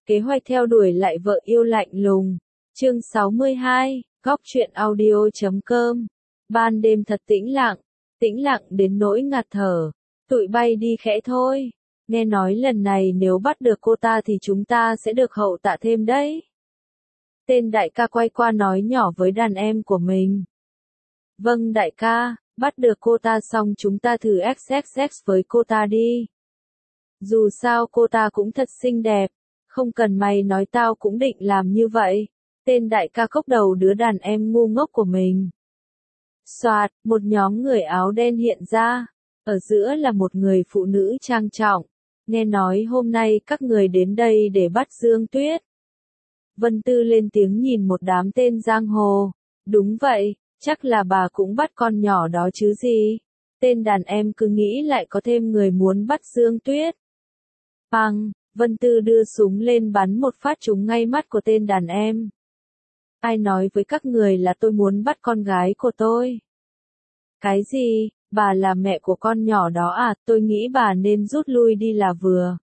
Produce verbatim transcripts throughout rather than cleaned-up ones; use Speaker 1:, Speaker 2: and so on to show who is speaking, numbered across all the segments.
Speaker 1: Kế hoạch theo đuổi lại vợ yêu lạnh lùng. Chương sáu mươi hai, góc truyện audio chấm com. Ban đêm thật tĩnh lặng, tĩnh lặng đến nỗi ngạt thở. Tụi bay đi khẽ thôi. Nghe nói lần này nếu bắt được cô ta thì chúng ta sẽ được hậu tạ thêm đấy. Tên đại ca quay qua nói nhỏ với đàn em của mình. Vâng đại ca, bắt được cô ta xong chúng ta thử ích ích ích với cô ta đi. Dù sao cô ta cũng thật xinh đẹp, không cần mày nói tao cũng định làm như vậy. Tên đại ca cốc đầu đứa đàn em ngu ngốc của mình. Soạt, một nhóm người áo đen hiện ra, ở giữa là một người phụ nữ trang trọng. Nghe nói hôm nay các người đến đây để bắt Dương Tuyết. Vân Tư lên tiếng nhìn một đám tên giang hồ. Đúng vậy, chắc là bà cũng bắt con nhỏ đó chứ gì. Tên đàn em cứ nghĩ lại có thêm người muốn bắt Dương Tuyết. Păng, Vân Tư đưa súng lên bắn một phát trúng ngay mắt của tên đàn em. Ai nói với các người là tôi muốn bắt con gái của tôi? Cái gì, bà là mẹ của con nhỏ đó à? Tôi nghĩ bà nên rút lui đi là vừa.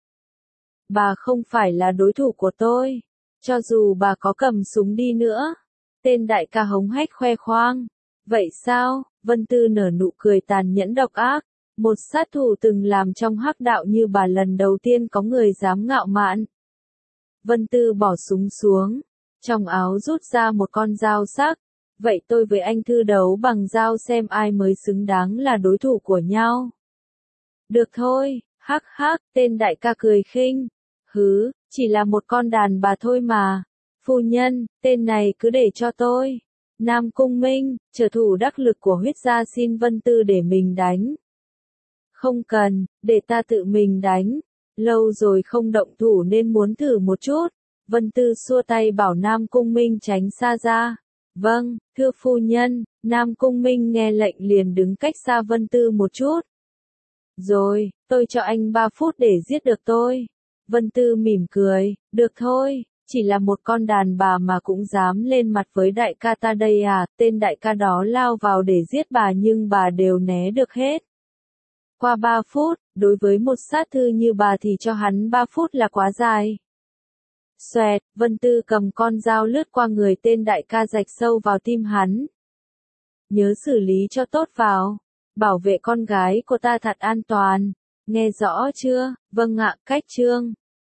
Speaker 1: Bà không phải là đối thủ của tôi, cho dù bà có cầm súng đi nữa. Tên đại ca hống hách khoe khoang. Vậy sao? Vân Tư nở nụ cười tàn nhẫn độc ác. Một sát thủ từng làm trong hắc đạo như bà lần đầu tiên có người dám ngạo mạn. Vân Tư bỏ súng xuống, trong áo rút ra một con dao sắc. Vậy tôi với anh Thư đấu bằng dao xem ai mới xứng đáng là đối thủ của nhau. Được thôi, hắc hắc, tên đại ca cười khinh. Hứ, chỉ là một con đàn bà thôi mà. Phu nhân, tên này cứ để cho tôi. Nam Cung Minh, trợ thủ đắc lực của huyết gia xin Vân Tư để mình đánh. Không cần, để ta tự mình đánh. Lâu rồi không động thủ nên muốn thử một chút. Vân Tư xua tay bảo Nam Cung Minh tránh xa ra. Vâng, thưa phu nhân. Nam Cung Minh nghe lệnh liền đứng cách xa Vân Tư một chút. Rồi, tôi cho anh ba phút để giết được tôi. Vân Tư mỉm cười, được thôi, chỉ là một con đàn bà mà cũng dám lên mặt với đại ca ta đây à? Tên đại ca đó lao vào để giết bà nhưng bà đều né được hết. Qua ba phút, đối với một sát thư như bà thì cho hắn ba phút là quá dài. Xoẹt, Vân Tư cầm con dao lướt qua người tên đại ca rạch sâu vào tim hắn. Nhớ xử lý cho tốt vào. Bảo vệ con gái của ta thật an toàn. Nghe rõ chưa? Vâng ạ, cách chương.